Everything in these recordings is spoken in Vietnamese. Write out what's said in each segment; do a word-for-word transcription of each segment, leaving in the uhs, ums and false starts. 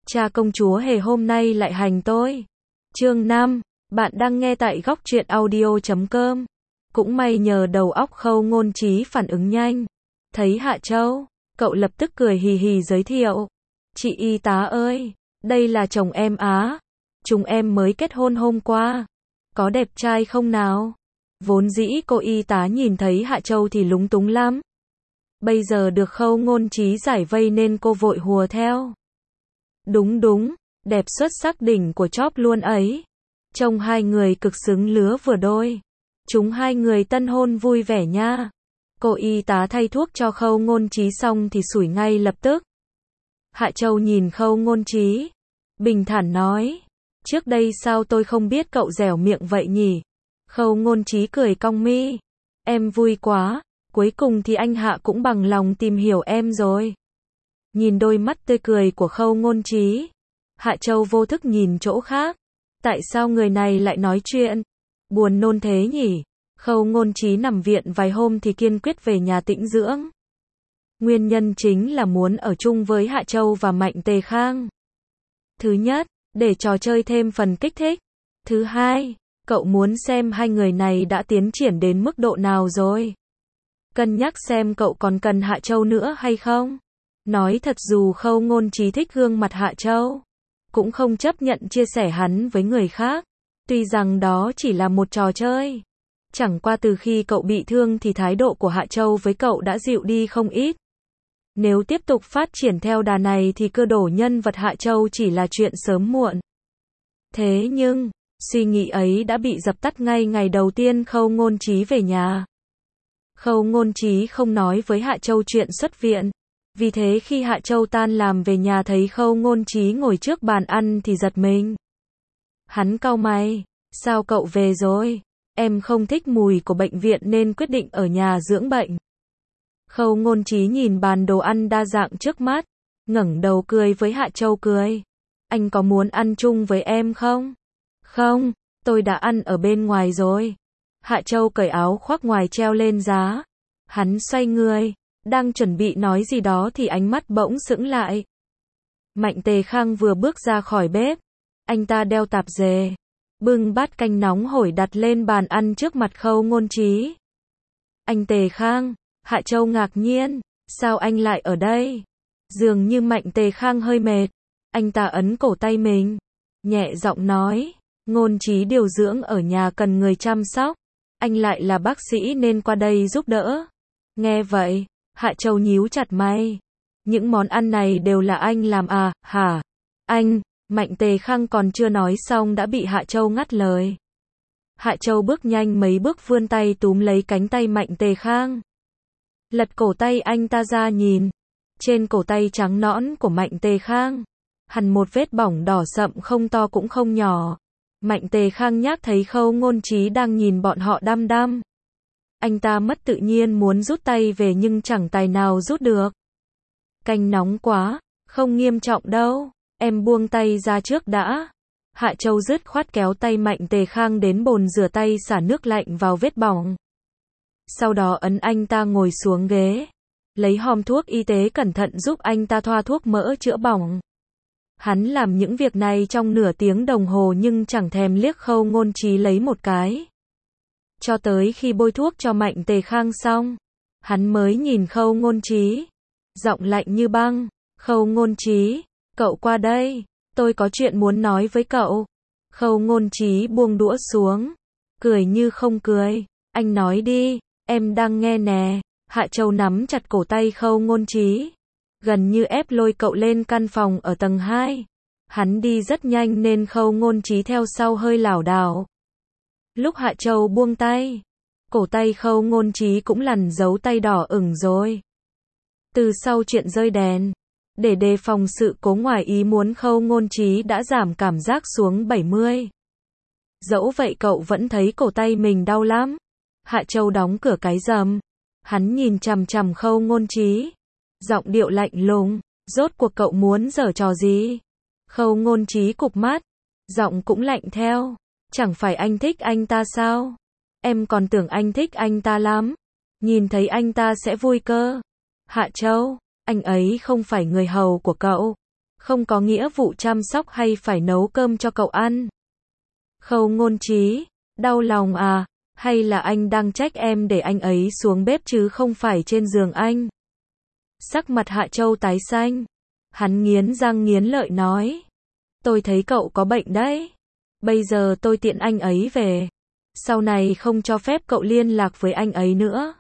Cha công chúa hề hôm nay lại hành tôi. Chương năm, bạn đang nghe tại góc truyện audio chấm com. Cũng may nhờ đầu óc Khâu Ngôn Trí phản ứng nhanh. Thấy Hạ Châu, cậu lập tức cười hì hì giới thiệu. Chị y tá ơi, đây là chồng em Á. Chúng em mới kết hôn hôm qua. Có đẹp trai không nào? Vốn dĩ cô y tá nhìn thấy Hạ Châu thì lúng túng lắm. Bây giờ được Khâu Ngôn Trí giải vây nên cô vội hùa theo. Đúng đúng, đẹp xuất sắc đỉnh của chóp luôn ấy. Trông hai người cực xứng lứa vừa đôi. Chúng hai người tân hôn vui vẻ nha. Cô y tá thay thuốc cho Khâu Ngôn Trí xong thì sủi ngay lập tức. Hạ Châu nhìn Khâu Ngôn Trí, bình thản nói, trước đây sao tôi không biết cậu dẻo miệng vậy nhỉ? Khâu Ngôn Trí cười cong mi, em vui quá, cuối cùng thì anh Hạ cũng bằng lòng tìm hiểu em rồi. Nhìn đôi mắt tươi cười của Khâu Ngôn Trí, Hạ Châu vô thức nhìn chỗ khác. Tại sao người này lại nói chuyện? Buồn nôn thế nhỉ? Khâu Ngôn Trí nằm viện vài hôm thì kiên quyết về nhà tĩnh dưỡng. Nguyên nhân chính là muốn ở chung với Hạ Châu và Mạnh Tề Khang. Thứ nhất, để trò chơi thêm phần kích thích. Thứ hai, cậu muốn xem hai người này đã tiến triển đến mức độ nào rồi. Cân nhắc xem cậu còn cần Hạ Châu nữa hay không. Nói thật dù Khâu Ngôn Trí thích gương mặt Hạ Châu, cũng không chấp nhận chia sẻ hắn với người khác. Tuy rằng đó chỉ là một trò chơi. Chẳng qua từ khi cậu bị thương thì thái độ của Hạ Châu với cậu đã dịu đi không ít. Nếu tiếp tục phát triển theo đà này thì cơ đổ nhân vật Hạ Châu chỉ là chuyện sớm muộn. Thế nhưng, suy nghĩ ấy đã bị dập tắt ngay ngày đầu tiên Khâu Ngôn Trí về nhà. Khâu Ngôn Trí không nói với Hạ Châu chuyện xuất viện. Vì thế khi Hạ Châu tan làm về nhà thấy Khâu Ngôn Trí ngồi trước bàn ăn thì giật mình. Hắn cau mày, sao cậu về rồi? Em không thích mùi của bệnh viện nên quyết định ở nhà dưỡng bệnh. Khâu Ngôn Trí nhìn bàn đồ ăn đa dạng trước mắt, ngẩng đầu cười với Hạ Châu cười. Anh có muốn ăn chung với em không? Không, tôi đã ăn ở bên ngoài rồi. Hạ Châu cởi áo khoác ngoài treo lên giá. Hắn xoay người, đang chuẩn bị nói gì đó thì ánh mắt bỗng sững lại. Mạnh Tề Khang vừa bước ra khỏi bếp. Anh ta đeo tạp dề, bưng bát canh nóng hổi đặt lên bàn ăn trước mặt Khâu Ngôn Trí. Anh Tề Khang, Hạ Châu ngạc nhiên, sao anh lại ở đây? Dường như Mạnh Tề Khang hơi mệt. Anh ta ấn cổ tay mình, nhẹ giọng nói, Ngôn Trí điều dưỡng ở nhà cần người chăm sóc. Anh lại là bác sĩ nên qua đây giúp đỡ. Nghe vậy, Hạ Châu nhíu chặt mày. Những món ăn này đều là anh làm à, hả? Anh, Mạnh Tề Khang còn chưa nói xong đã bị Hạ Châu ngắt lời. Hạ Châu bước nhanh mấy bước vươn tay túm lấy cánh tay Mạnh Tề Khang. Lật cổ tay anh ta ra nhìn. Trên cổ tay trắng nõn của Mạnh Tề Khang, hằn một vết bỏng đỏ sậm không to cũng không nhỏ. Mạnh Tề Khang nhác thấy Khâu Ngôn Trí đang nhìn bọn họ đăm đăm. Anh ta mất tự nhiên muốn rút tay về nhưng chẳng tài nào rút được. Canh nóng quá, không nghiêm trọng đâu, em buông tay ra trước đã. Hạ Châu dứt khoát kéo tay Mạnh Tề Khang đến bồn rửa tay xả nước lạnh vào vết bỏng. Sau đó ấn anh ta ngồi xuống ghế, lấy hòm thuốc y tế cẩn thận giúp anh ta thoa thuốc mỡ chữa bỏng. Hắn làm những việc này trong nửa tiếng đồng hồ nhưng chẳng thèm liếc Khâu Ngôn Trí lấy một cái. Cho tới khi bôi thuốc cho Mạnh Tề Khang xong, hắn mới nhìn Khâu Ngôn Trí, giọng lạnh như băng, Khâu Ngôn Trí, cậu qua đây, tôi có chuyện muốn nói với cậu. Khâu Ngôn Trí buông đũa xuống, cười như không cười, anh nói đi, em đang nghe nè. Hạ Châu nắm chặt cổ tay Khâu Ngôn Trí, gần như ép lôi cậu lên căn phòng ở tầng hai. Hắn đi rất nhanh nên Khâu Ngôn Trí theo sau hơi lảo đảo. Lúc Hạ Châu buông tay, cổ tay Khâu Ngôn Trí cũng lằn dấu tay đỏ ửng rồi. Từ sau chuyện rơi đèn, để đề phòng sự cố ngoài ý muốn Khâu Ngôn Trí đã giảm cảm giác xuống bảy mươi. Dẫu vậy cậu vẫn thấy cổ tay mình đau lắm. Hạ Châu đóng cửa cái rầm. Hắn nhìn chằm chằm Khâu Ngôn Trí, giọng điệu lạnh lùng, rốt cuộc cậu muốn giở trò gì? Khâu Ngôn Trí cụp mắt, giọng cũng lạnh theo, chẳng phải anh thích anh ta sao? Em còn tưởng anh thích anh ta lắm, nhìn thấy anh ta sẽ vui cơ. Hạ Châu, anh ấy không phải người hầu của cậu. không có nghĩa vụ chăm sóc hay phải nấu cơm cho cậu ăn. Khâu Ngôn Trí, đau lòng à, hay là anh đang trách em để anh ấy xuống bếp chứ không phải trên giường anh? Sắc mặt Hạ Châu tái xanh. Hắn nghiến răng nghiến lợi nói. Tôi thấy cậu có bệnh đấy. Bây giờ tôi tiện anh ấy về. Sau này không cho phép cậu liên lạc với anh ấy nữa.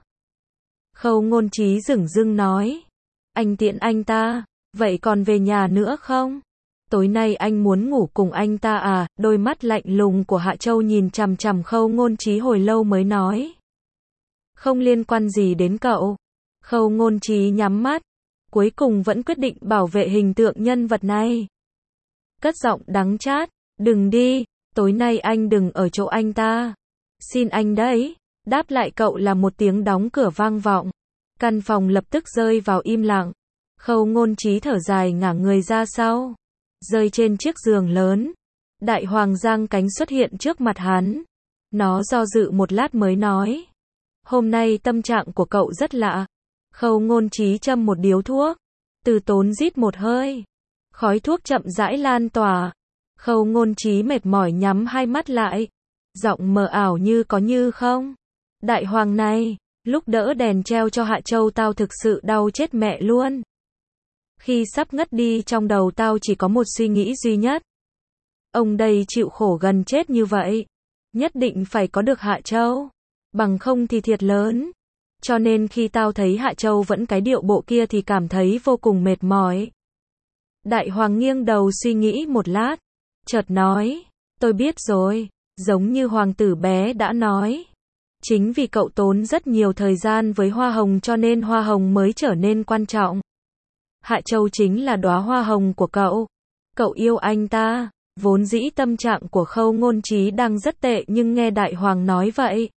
Khâu Ngôn Trí dửng dưng nói. Anh tiện anh ta, vậy còn về nhà nữa không? Tối nay anh muốn ngủ cùng anh ta à? Đôi mắt lạnh lùng của Hạ Châu nhìn chằm chằm Khâu Ngôn Trí hồi lâu mới nói. Không liên quan gì đến cậu. Khâu Ngôn Trí nhắm mắt, cuối cùng vẫn quyết định bảo vệ hình tượng nhân vật này. Cất giọng đắng chát, đừng đi, tối nay anh đừng ở chỗ anh ta. Xin anh đấy. Đáp lại cậu là một tiếng đóng cửa vang vọng. Căn phòng lập tức rơi vào im lặng. Khâu Ngôn Trí thở dài ngả người ra sau, rơi trên chiếc giường lớn. Đại Hoàng giang cánh xuất hiện trước mặt hắn. Nó do dự một lát mới nói. Hôm nay tâm trạng của cậu rất lạ. Khâu Ngôn Trí châm một điếu thuốc. Từ Tốn rít một hơi. Khói thuốc chậm rãi lan tỏa. Khâu Ngôn Trí mệt mỏi nhắm hai mắt lại. Giọng mờ ảo như có như không. Đại Hoàng này, lúc đỡ đèn treo cho Hạ Châu tao thực sự đau chết mẹ luôn. Khi sắp ngất đi trong đầu tao chỉ có một suy nghĩ duy nhất. Ông đây chịu khổ gần chết như vậy. Nhất định phải có được Hạ Châu. Bằng không thì thiệt lớn. Cho nên khi tao thấy Hạ Châu vẫn cái điệu bộ kia thì cảm thấy vô cùng mệt mỏi. Đại Hoàng nghiêng đầu suy nghĩ một lát. Chợt nói. Tôi biết rồi. Giống như hoàng tử bé đã nói. Chính vì cậu tốn rất nhiều thời gian với hoa hồng cho nên hoa hồng mới trở nên quan trọng. Hạ Châu chính là đóa hoa hồng của cậu. Cậu yêu anh ta. Vốn dĩ tâm trạng của Khâu Ngôn Trí đang rất tệ nhưng nghe Đại Hoàng nói vậy.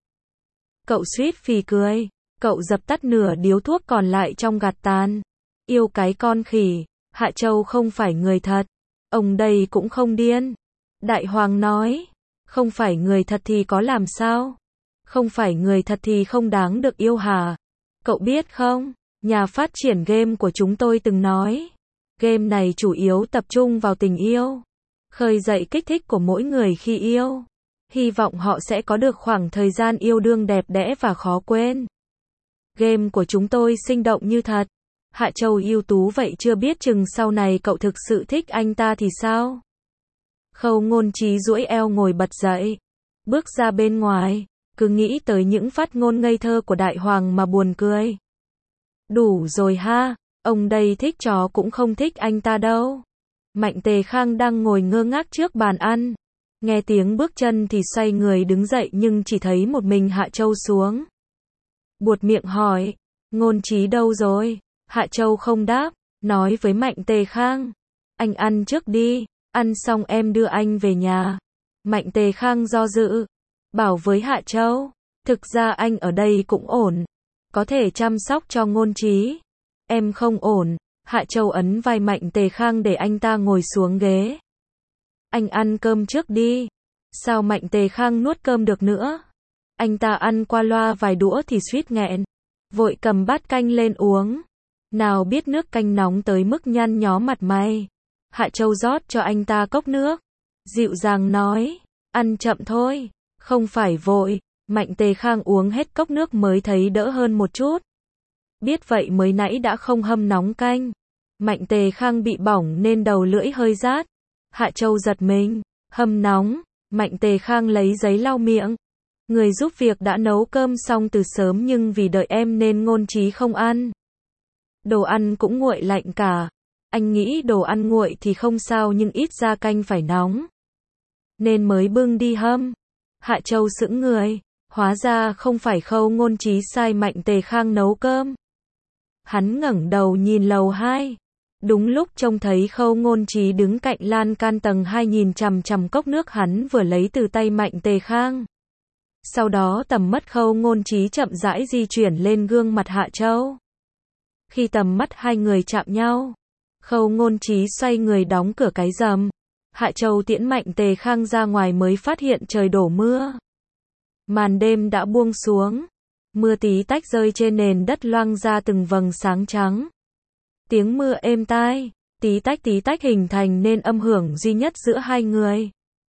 Cậu suýt phì cười. Cậu dập tắt nửa điếu thuốc còn lại trong gạt tàn. Yêu cái con khỉ. Hạ Châu không phải người thật. Ông đây cũng không điên. Đại Hoàng nói. Không phải người thật thì có làm sao? Không phải người thật thì không đáng được yêu hả? Cậu biết không? Nhà phát triển game của chúng tôi từng nói. Game này chủ yếu tập trung vào tình yêu. Khơi dậy kích thích của mỗi người khi yêu. Hy vọng họ sẽ có được khoảng thời gian yêu đương đẹp đẽ và khó quên. Game của chúng tôi sinh động như thật. Hạ Châu ưu tú vậy chưa biết chừng sau này cậu thực sự thích anh ta thì sao? Khâu Ngôn Trí duỗi eo ngồi bật dậy. Bước ra bên ngoài. Cứ nghĩ tới những phát ngôn ngây thơ của Đại Hoàng mà buồn cười. Đủ rồi ha. Ông đây thích chó cũng không thích anh ta đâu. Mạnh Tề Khang đang ngồi ngơ ngác trước bàn ăn. Nghe tiếng bước chân thì xoay người đứng dậy nhưng chỉ thấy một mình Hạ Châu xuống. Buột miệng hỏi. Ngôn Trí đâu rồi? Hạ Châu không đáp. Nói với Mạnh Tề Khang. Anh ăn trước đi. Ăn xong em đưa anh về nhà. Mạnh Tề Khang do dự. Bảo với Hạ Châu. Thực ra anh ở đây cũng ổn. Có thể chăm sóc cho Ngôn Trí. Em không ổn. Hạ Châu ấn vai Mạnh Tề Khang để anh ta ngồi xuống ghế. Anh ăn cơm trước đi. Sao Mạnh Tề Khang nuốt cơm được nữa? Anh ta ăn qua loa vài đũa thì suýt nghẹn. Vội cầm bát canh lên uống. Nào biết nước canh nóng tới mức nhăn nhó mặt mày. Hạ Châu rót cho anh ta cốc nước. Dịu dàng nói. Ăn chậm thôi. Không phải vội. Mạnh Tề Khang uống hết cốc nước mới thấy đỡ hơn một chút. Biết vậy mới nãy đã không hâm nóng canh. Mạnh Tề Khang bị bỏng nên đầu lưỡi hơi rát. Hạ Châu giật mình. Hâm nóng. Mạnh Tề Khang lấy giấy lau miệng. Người giúp việc đã nấu cơm xong từ sớm nhưng vì đợi em nên Ngôn Trí không ăn. Đồ ăn cũng nguội lạnh cả. Anh nghĩ đồ ăn nguội thì không sao nhưng ít ra canh phải nóng. Nên mới bưng đi hâm. Hạ Châu sững người. Hóa ra không phải Khâu Ngôn Trí sai Mạnh Tề Khang nấu cơm. Hắn ngẩng đầu nhìn lầu hai. Đúng lúc trông thấy Khâu Ngôn Trí đứng cạnh lan can tầng hai nhìn chằm chằm cốc nước hắn vừa lấy từ tay Mạnh Tề Khang. Sau đó tầm mắt Khâu Ngôn Trí chậm rãi di chuyển lên gương mặt Hạ Châu. Khi tầm mắt hai người chạm nhau, Khâu Ngôn Trí xoay người đóng cửa cái rầm. Hạ Châu tiễn Mạnh Tề Khang ra ngoài mới phát hiện trời đổ mưa. Màn đêm đã buông xuống. Mưa tí tách rơi trên nền đất loang ra từng vầng sáng trắng. Tiếng mưa êm tai, tí tách tí tách hình thành nên âm hưởng duy nhất giữa hai người.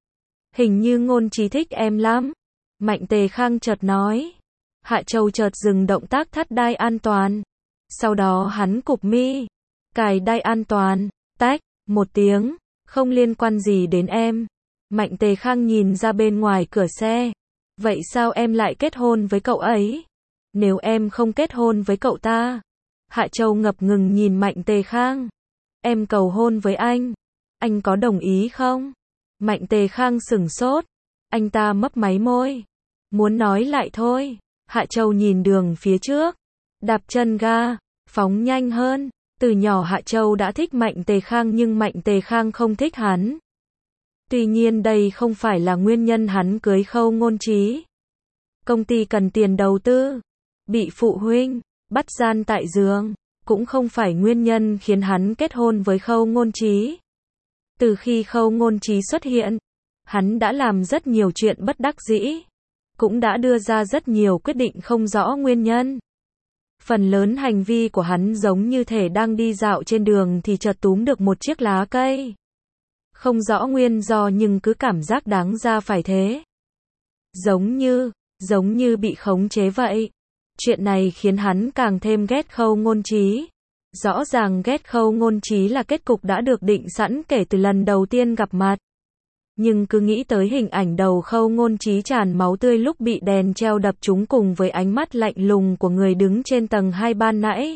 Hình như Ngôn Trí thích em lắm. Mạnh Tề Khang chợt nói. Hạ Châu chợt dừng động tác thắt đai an toàn. Sau đó hắn cụp mi, cài đai an toàn, tách, một tiếng, không liên quan gì đến em. Mạnh Tề Khang nhìn ra bên ngoài cửa xe. Vậy sao em lại kết hôn với cậu ấy? Nếu em không kết hôn với cậu ta. Hạ Châu ngập ngừng nhìn Mạnh Tề Khang. Em cầu hôn với anh. Anh có đồng ý không? Mạnh Tề Khang sửng sốt. Anh ta mấp máy môi. Muốn nói lại thôi. Hạ Châu nhìn đường phía trước. Đạp chân ga. Phóng nhanh hơn. Từ nhỏ Hạ Châu đã thích Mạnh Tề Khang nhưng Mạnh Tề Khang không thích hắn. Tuy nhiên đây không phải là nguyên nhân hắn cưới Khâu Ngôn Trí. Công ty cần tiền đầu tư. Bị phụ huynh bắt gian tại giường cũng không phải nguyên nhân khiến hắn kết hôn với Khâu Ngôn Trí. Từ khi Khâu Ngôn Trí xuất hiện, hắn đã làm rất nhiều chuyện bất đắc dĩ, cũng đã đưa ra rất nhiều quyết định không rõ nguyên nhân. Phần lớn hành vi của hắn giống như thể đang đi dạo trên đường thì chợt túm được một chiếc lá cây. Không rõ nguyên do nhưng cứ cảm giác đáng ra phải thế. Giống như, giống như bị khống chế vậy. Chuyện này khiến hắn càng thêm ghét Khâu Ngôn Trí. Rõ ràng ghét Khâu Ngôn Trí là kết cục đã được định sẵn kể từ lần đầu tiên gặp mặt. Nhưng cứ nghĩ tới hình ảnh đầu Khâu Ngôn Trí tràn máu tươi lúc bị đèn treo đập trúng cùng với ánh mắt lạnh lùng của người đứng trên tầng hai ban nãy.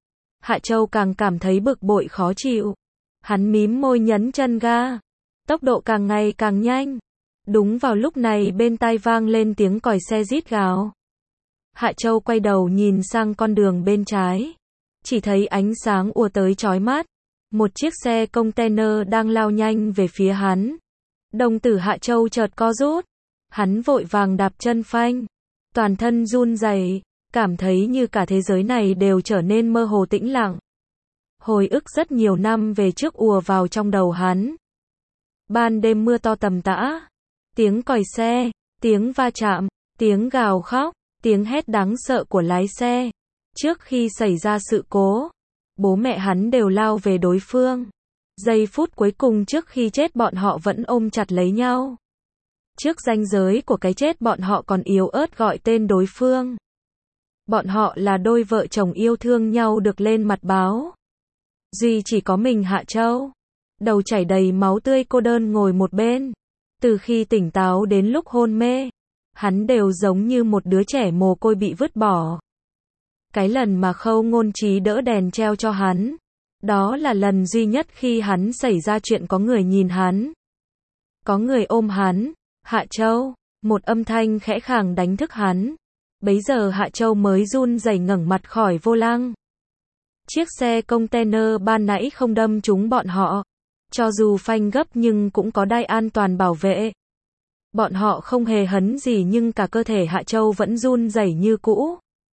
Hạ Châu càng cảm thấy bực bội khó chịu. Hắn mím môi nhấn chân ga. Tốc độ càng ngày càng nhanh. Đúng vào lúc này bên tai vang lên tiếng còi xe rít gào. Hạ Châu quay đầu nhìn sang con đường bên trái. Chỉ thấy ánh sáng ùa tới chói mắt. Một chiếc xe container đang lao nhanh về phía hắn. Đồng tử Hạ Châu chợt co rút. Hắn vội vàng đạp chân phanh. Toàn thân run rẩy, cảm thấy như cả thế giới này đều trở nên mơ hồ tĩnh lặng. Hồi ức rất nhiều năm về trước ùa vào trong đầu hắn. Ban đêm mưa to tầm tã. Tiếng còi xe, tiếng va chạm, tiếng gào khóc, tiếng hét đáng sợ của lái xe. Trước khi xảy ra sự cố, bố mẹ hắn đều lao về đối phương. Giây phút cuối cùng trước khi chết bọn họ vẫn ôm chặt lấy nhau. Trước ranh giới của cái chết bọn họ còn yếu ớt gọi tên đối phương. Bọn họ là đôi vợ chồng yêu thương nhau được lên mặt báo. Duy chỉ có mình Hạ Châu, đầu chảy đầy máu tươi cô đơn ngồi một bên. Từ khi tỉnh táo đến lúc hôn mê, hắn đều giống như một đứa trẻ mồ côi bị vứt bỏ. Cái lần mà Khâu Ngôn Trí đỡ đèn treo cho hắn, đó là lần duy nhất khi hắn xảy ra chuyện có người nhìn hắn. Có người ôm hắn. Hạ Châu, một âm thanh khẽ khàng đánh thức hắn. Bấy giờ Hạ Châu mới run rẩy ngẩng mặt khỏi vô lăng. Chiếc xe container ban nãy không đâm trúng bọn họ. Cho dù phanh gấp nhưng cũng có đai an toàn bảo vệ. Bọn họ không hề hấn gì nhưng cả cơ thể Hạ Châu vẫn run rẩy như cũ.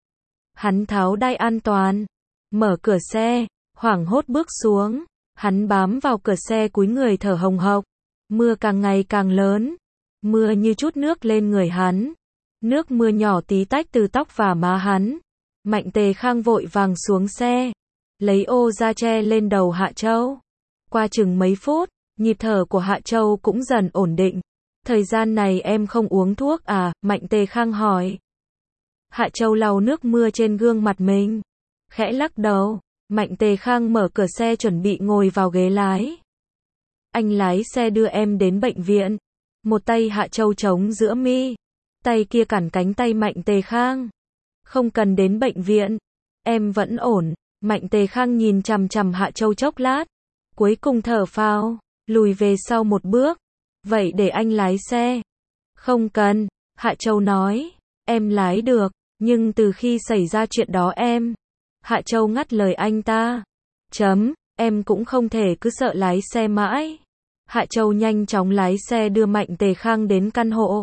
Hắn tháo đai an toàn, mở cửa xe, hoảng hốt bước xuống. Hắn bám vào cửa xe cúi người thở hồng hộc. Mưa càng ngày càng lớn. Mưa như chút nước lên người hắn. Nước mưa nhỏ tí tách từ tóc và má hắn. Mạnh Tề Khang vội vàng xuống xe, lấy ô ra che lên đầu Hạ Châu. Qua chừng mấy phút, nhịp thở của Hạ Châu cũng dần ổn định. Thời gian này em không uống thuốc à? Mạnh Tề Khang hỏi. Hạ Châu lau nước mưa trên gương mặt mình, khẽ lắc đầu. Mạnh Tề Khang mở cửa xe chuẩn bị ngồi vào ghế lái. Anh lái xe đưa em đến bệnh viện. Một tay Hạ Châu chống giữa mi, tay kia cản cánh tay Mạnh Tề Khang. Không cần đến bệnh viện, em vẫn ổn. Mạnh Tề Khang nhìn chằm chằm Hạ Châu chốc lát, cuối cùng thở phào, lùi về sau một bước. Vậy để anh lái xe. Không cần, Hạ Châu nói, em lái được, nhưng từ khi xảy ra chuyện đó em. Hạ Châu ngắt lời anh ta. Chấm, em cũng không thể cứ sợ lái xe mãi. Hạ Châu nhanh chóng lái xe đưa Mạnh Tề Khang đến căn hộ.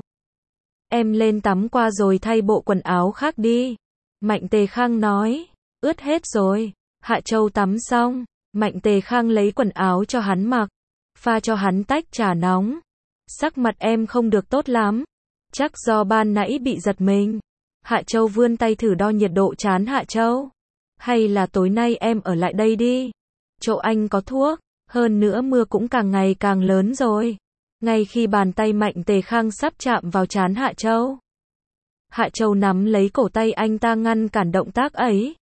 Em lên tắm qua rồi thay bộ quần áo khác đi. Mạnh Tề Khang nói, ướt hết rồi. Hạ Châu tắm xong, Mạnh Tề Khang lấy quần áo cho hắn mặc, pha cho hắn tách trà nóng. Sắc mặt em không được tốt lắm, chắc do ban nãy bị giật mình. Hạ Châu vươn tay thử đo nhiệt độ trán Hạ Châu. Hay là tối nay em ở lại đây đi. chỗ anh có thuốc, hơn nữa mưa cũng càng ngày càng lớn rồi. Ngay khi bàn tay Mạnh Tề Khang sắp chạm vào trán Hạ Châu, Hạ Châu nắm lấy cổ tay anh ta ngăn cản động tác ấy.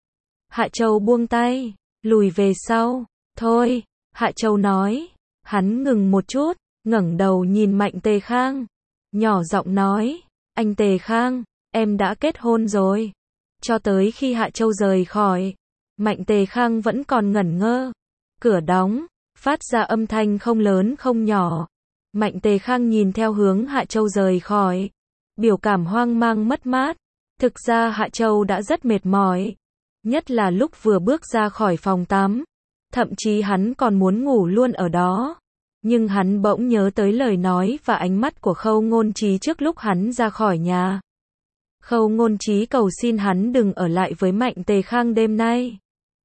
Hạ Châu buông tay, lùi về sau. Thôi, Hạ Châu nói. Hắn ngừng một chút, ngẩng đầu nhìn Mạnh Tề Khang, nhỏ giọng nói, anh Tề Khang, em đã kết hôn rồi. Cho tới khi Hạ Châu rời khỏi, Mạnh Tề Khang vẫn còn ngẩn ngơ. Cửa đóng, phát ra âm thanh không lớn không nhỏ. Mạnh Tề Khang nhìn theo hướng Hạ Châu rời khỏi, biểu cảm hoang mang mất mát. Thực ra Hạ Châu đã rất mệt mỏi, nhất là lúc vừa bước ra khỏi phòng tắm. Thậm chí hắn còn muốn ngủ luôn ở đó. Nhưng hắn bỗng nhớ tới lời nói và ánh mắt của Khâu Ngôn Trí trước lúc hắn ra khỏi nhà. Khâu Ngôn Trí cầu xin hắn đừng ở lại với Mạnh Tề Khang đêm nay.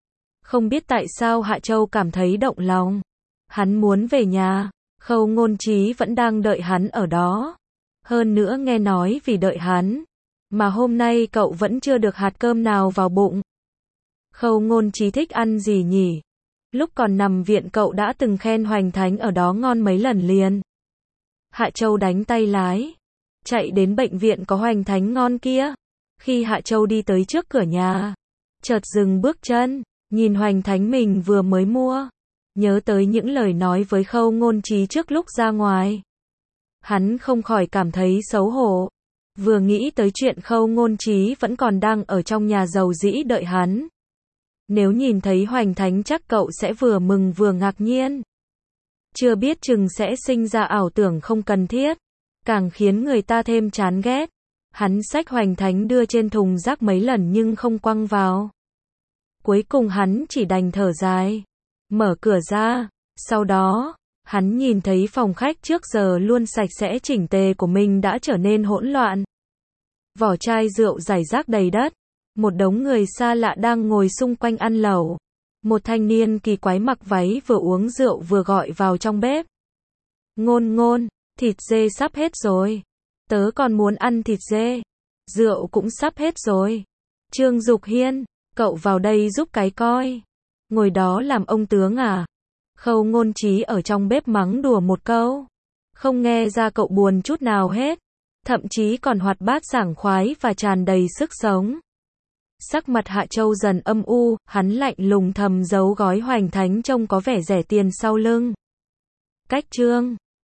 Không biết tại sao Hạ Châu cảm thấy động lòng. Hắn muốn về nhà, Khâu Ngôn Trí vẫn đang đợi hắn ở đó. Hơn nữa nghe nói vì đợi hắn, mà hôm nay cậu vẫn chưa được hạt cơm nào vào bụng. Khâu Ngôn Trí thích ăn gì nhỉ? Lúc còn nằm viện cậu đã từng khen Hoành Thánh ở đó ngon mấy lần liền. Hạ Châu đánh tay lái, chạy đến bệnh viện có Hoành Thánh ngon kia. Khi Hạ Châu đi tới trước cửa nhà, chợt dừng bước chân, nhìn Hoành Thánh mình vừa mới mua, nhớ tới những lời nói với Khâu Ngôn Trí trước lúc ra ngoài. Hắn không khỏi cảm thấy xấu hổ. Vừa nghĩ tới chuyện Khâu Ngôn Trí vẫn còn đang ở trong nhà giàu dĩ đợi hắn. Nếu nhìn thấy Hoành Thánh chắc cậu sẽ vừa mừng vừa ngạc nhiên. Chưa biết chừng sẽ sinh ra ảo tưởng không cần thiết, càng khiến người ta thêm chán ghét. Hắn xách Hoành Thánh đưa trên thùng rác mấy lần nhưng không quăng vào. Cuối cùng hắn chỉ đành thở dài, mở cửa ra. Sau đó, hắn nhìn thấy phòng khách trước giờ luôn sạch sẽ chỉnh tề của mình đã trở nên hỗn loạn. Vỏ chai rượu rải rác đầy đất. Một đống người xa lạ đang ngồi xung quanh ăn lẩu. Một thanh niên kỳ quái mặc váy vừa uống rượu vừa gọi vào trong bếp. Ngôn ngôn, thịt dê sắp hết rồi. Tớ còn muốn ăn thịt dê. Rượu cũng sắp hết rồi. Trương Dục Hiên, cậu vào đây giúp cái coi. Ngồi đó làm ông tướng à? Khâu Ngôn Trí ở trong bếp mắng đùa một câu. Không nghe ra cậu buồn chút nào hết. Thậm chí còn hoạt bát sảng khoái và tràn đầy sức sống. Sắc mặt Hạ Châu dần âm u, hắn lạnh lùng thầm giấu gói Hoành Thánh trông có vẻ rẻ tiền sau lưng. Cách chương